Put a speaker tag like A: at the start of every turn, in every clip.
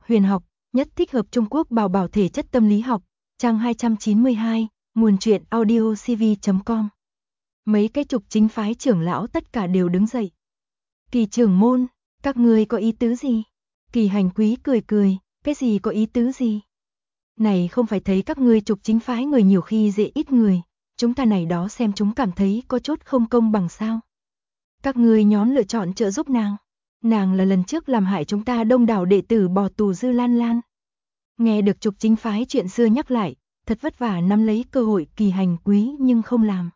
A: Huyền học, nhất thích hợp Trung Quốc bảo bảo thể chất tâm lý học, trang 292, nguồn truyện audiocv.com. Mấy cái trục chính phái trưởng lão tất cả đều đứng dậy. Kỳ trưởng môn, các ngươi có ý tứ gì? Kỳ Hành Quý cười cười, cái gì có ý tứ gì? Này không phải thấy các ngươi trục chính phái người nhiều khi dễ ít người, chúng ta này đó xem chúng cảm thấy có chút không công bằng sao? Các ngươi nhóm lựa chọn trợ giúp nàng. Nàng là lần trước làm hại chúng ta đông đảo đệ tử bỏ tù Dư Lan Lan. Nghe được trục chính phái chuyện xưa nhắc lại, thật vất vả nắm lấy cơ hội Kỳ Hành Quý nhưng không làm.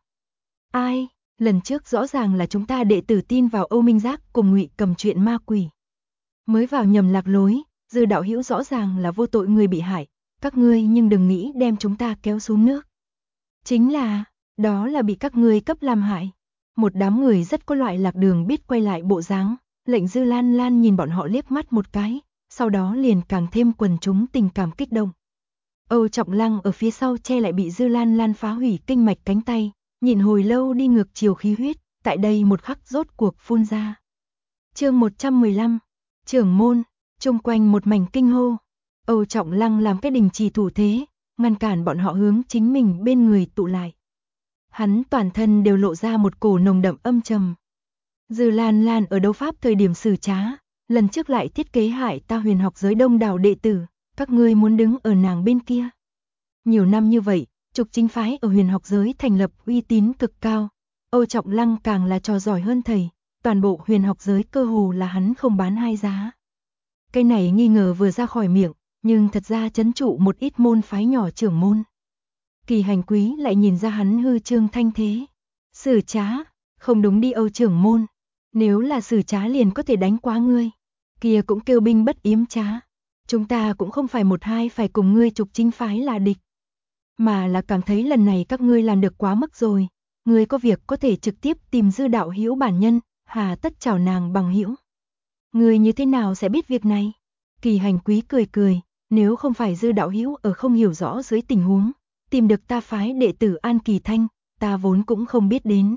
A: Ai, lần trước rõ ràng là chúng ta đệ tử tin vào Âu Minh Giác cùng Ngụy Cầm chuyện ma quỷ. Mới vào nhầm lạc lối, Dư đạo hữu rõ ràng là vô tội người bị hại, các ngươi nhưng đừng nghĩ đem chúng ta kéo xuống nước. Chính là, đó là bị các ngươi cấp làm hại. Một đám người rất có loại lạc đường biết quay lại bộ dáng, lệnh Dư Lan Lan nhìn bọn họ liếc mắt một cái, sau đó liền càng thêm quần chúng tình cảm kích động. Âu Trọng Lăng ở phía sau che lại bị Dư Lan Lan phá hủy kinh mạch cánh tay, nhìn hồi lâu đi ngược chiều khí huyết, tại đây một khắc rốt cuộc phun ra. Chương 115, trưởng môn, chung quanh một mảnh kinh hô. Âu Trọng Lăng làm cái đình chỉ thủ thế, ngăn cản bọn họ hướng chính mình bên người tụ lại. Hắn toàn thân đều lộ ra một cổ nồng đậm âm trầm. Dư Lan Lan ở đấu pháp thời điểm xử trá, lần trước lại thiết kế hại ta huyền học giới đông đảo đệ tử, các ngươi muốn đứng ở nàng bên kia. Nhiều năm như vậy, trục chính phái ở huyền học giới thành lập uy tín cực cao, Âu Trọng Lăng càng là trò giỏi hơn thầy, toàn bộ huyền học giới cơ hồ là hắn không bán hai giá. Cái này nghi ngờ vừa ra khỏi miệng, nhưng thật ra trấn trụ một ít môn phái nhỏ trưởng môn. Kỳ Hành Quý lại nhìn ra hắn hư trương thanh thế. Xử trá, không đúng đi Âu trưởng môn. Nếu là xử trá liền có thể đánh quá ngươi. Kia cũng kêu binh bất yếm trá. Chúng ta cũng không phải một hai phải cùng ngươi trục chính phái là địch. Mà là cảm thấy lần này các ngươi làm được quá mức rồi. Ngươi có việc có thể trực tiếp tìm Dư đạo hữu bản nhân, hà tất chào nàng bằng hữu. Ngươi như thế nào sẽ biết việc này? Kỳ Hành Quý cười cười, nếu không phải Dư đạo hữu ở không hiểu rõ dưới tình huống, tìm được ta phái đệ tử An Kỳ Thanh, ta vốn cũng không biết đến.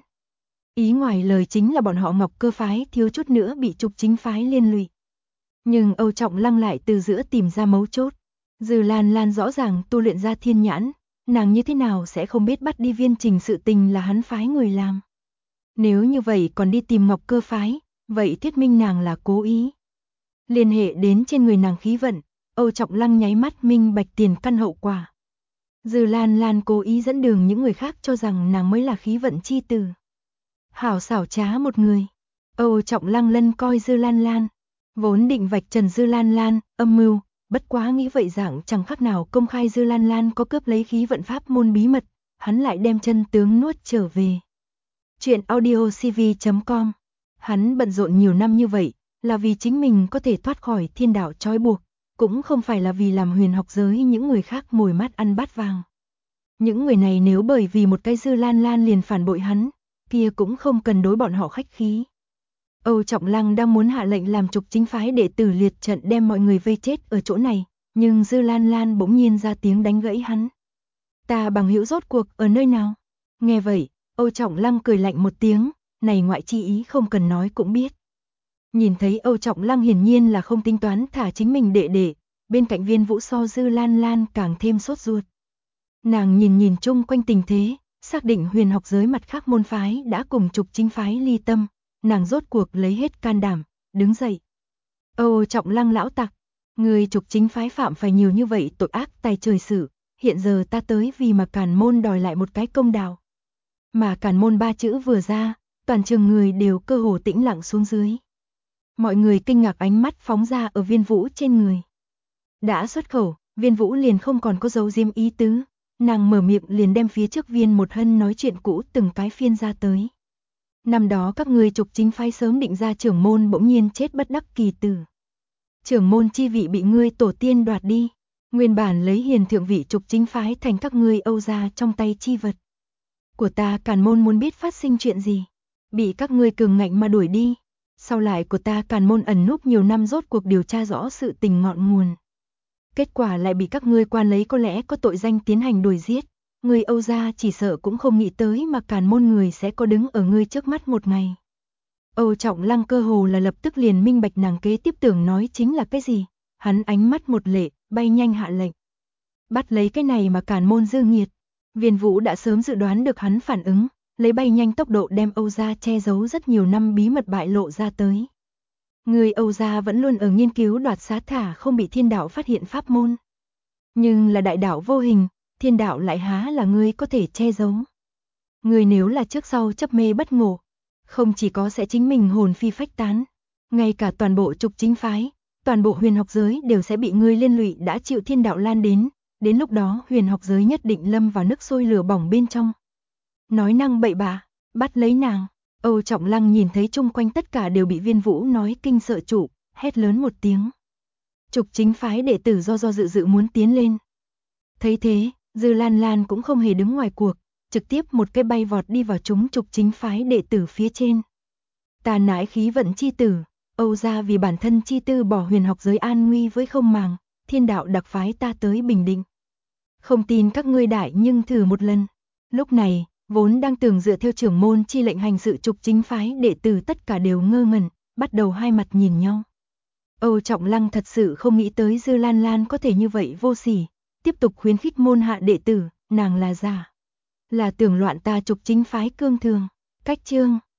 A: Ý ngoài lời chính là bọn họ Ngọc Cơ phái thiếu chút nữa bị trục chính phái liên lụy. Nhưng Âu Trọng Lăng lại từ giữa tìm ra mấu chốt. Dư Lan Lan rõ ràng tu luyện ra thiên nhãn, nàng như thế nào sẽ không biết bắt đi Viên Trình sự tình là hắn phái người làm. Nếu như vậy còn đi tìm Ngọc Cơ phái, vậy thuyết minh nàng là cố ý. Liên hệ đến trên người nàng khí vận, Âu Trọng Lăng nháy mắt minh bạch tiền căn hậu quả. Dư Lan Lan cố ý dẫn đường những người khác cho rằng nàng mới là khí vận chi tử. Hảo xảo trá một người. Âu Trọng Lăng lân coi Dư Lan Lan, vốn định vạch trần Dư Lan Lan, âm mưu, bất quá nghĩ vậy dạng chẳng khác nào công khai Dư Lan Lan có cướp lấy khí vận pháp môn bí mật, hắn lại đem chân tướng nuốt trở về. Chuyện audiocv.com. Hắn bận rộn nhiều năm như vậy, là vì chính mình có thể thoát khỏi thiên đạo trói buộc, cũng không phải là vì làm huyền học giới những người khác mồi mắt ăn bát vàng. Những người này nếu bởi vì một cái Dư Lan Lan liền phản bội hắn, kia cũng không cần đối bọn họ khách khí. Âu Trọng Lăng đang muốn hạ lệnh làm trục chính phái đệ tử liệt trận đem mọi người vây chết ở chỗ này, nhưng Dư Lan Lan bỗng nhiên ra tiếng đánh gãy hắn. Ta bằng hữu rốt cuộc ở nơi nào? Nghe vậy, Âu Trọng Lăng cười lạnh một tiếng, này ngoại chi ý không cần nói cũng biết. Nhìn thấy Âu Trọng Lăng hiển nhiên là không tính toán thả chính mình đệ đệ, bên cạnh Viên Vũ so Dư Lan Lan càng thêm sốt ruột. Nàng nhìn chung quanh tình thế, xác định huyền học giới mặt khác môn phái đã cùng trục chính phái ly tâm, nàng rốt cuộc lấy hết can đảm, đứng dậy. Âu Trọng Lăng lão tặc, người trục chính phái phạm phải nhiều như vậy tội ác tài trời xử, hiện giờ ta tới vì mà Càn môn đòi lại một cái công đạo. Mà Càn môn ba chữ vừa ra, toàn trường người đều cơ hồ tĩnh lặng xuống dưới. Mọi người kinh ngạc ánh mắt phóng ra ở Viên Vũ trên người. Đã xuất khẩu, Viên Vũ liền không còn có dấu diêm ý tứ, nàng mở miệng liền đem phía trước Viên Một Hân nói chuyện cũ từng cái phiên ra tới. Năm đó các ngươi trục chính phái sớm định ra trưởng môn bỗng nhiên chết bất đắc kỳ tử. Trưởng môn chi vị bị ngươi tổ tiên đoạt đi, nguyên bản lấy hiền thượng vị trục chính phái thành các ngươi Âu gia trong tay chi vật. Của ta Càn môn muốn biết phát sinh chuyện gì, bị các ngươi cường ngạnh mà đuổi đi. Sau lại của ta Càn môn ẩn núp nhiều năm rốt cuộc điều tra rõ sự tình ngọn nguồn. Kết quả lại bị các ngươi quan lấy có lẽ có tội danh tiến hành đuổi giết. Người Âu gia chỉ sợ cũng không nghĩ tới mà Càn môn người sẽ có đứng ở ngươi trước mắt một ngày. Âu Trọng Lăng cơ hồ là lập tức liền minh bạch nàng kế tiếp tưởng nói chính là cái gì. Hắn ánh mắt một lệ, bay nhanh hạ lệnh. Bắt lấy cái này mà cản môn dư nghiệt. Viên Vũ đã sớm dự đoán được hắn phản ứng, lấy bay nhanh tốc độ đem Âu gia che giấu rất nhiều năm bí mật bại lộ ra tới. Người Âu gia vẫn luôn ở nghiên cứu đoạt xá thả không bị thiên đạo phát hiện pháp môn. Nhưng là đại đạo vô hình, thiên đạo lại há là ngươi có thể che giấu. Ngươi nếu là trước sau chấp mê bất ngộ, không chỉ có sẽ chính mình hồn phi phách tán, ngay cả toàn bộ trục chính phái, toàn bộ huyền học giới đều sẽ bị ngươi liên lụy đã chịu thiên đạo lan đến lúc đó huyền học giới nhất định lâm vào nước sôi lửa bỏng bên trong. Nói năng bậy bạ, bắt lấy nàng. Âu Trọng Lăng nhìn thấy chung quanh tất cả đều bị Viên Vũ nói kinh sợ trụ, hét lớn một tiếng. Trục chính phái đệ tử do dự muốn tiến lên. Thấy thế, Dư Lan Lan cũng không hề đứng ngoài cuộc, trực tiếp một cái bay vọt đi vào chúng trục chính phái đệ tử phía trên. Ta nãi khí vận chi tử, Âu gia vì bản thân chi tư bỏ huyền học giới an nguy với không màng, thiên đạo đặc phái ta tới Bình Định. Không tin các ngươi đại nhưng thử một lần. Lúc này, vốn đang tưởng dựa theo trưởng môn chi lệnh hành sự trục chính phái đệ tử tất cả đều ngơ ngẩn, bắt đầu hai mặt nhìn nhau. Âu Trọng Lăng thật sự không nghĩ tới Dư Lan Lan có thể như vậy vô sỉ, tiếp tục khuyến khích môn hạ đệ tử, nàng là giả. Là tưởng loạn ta trục chính phái cương thường. Cách chương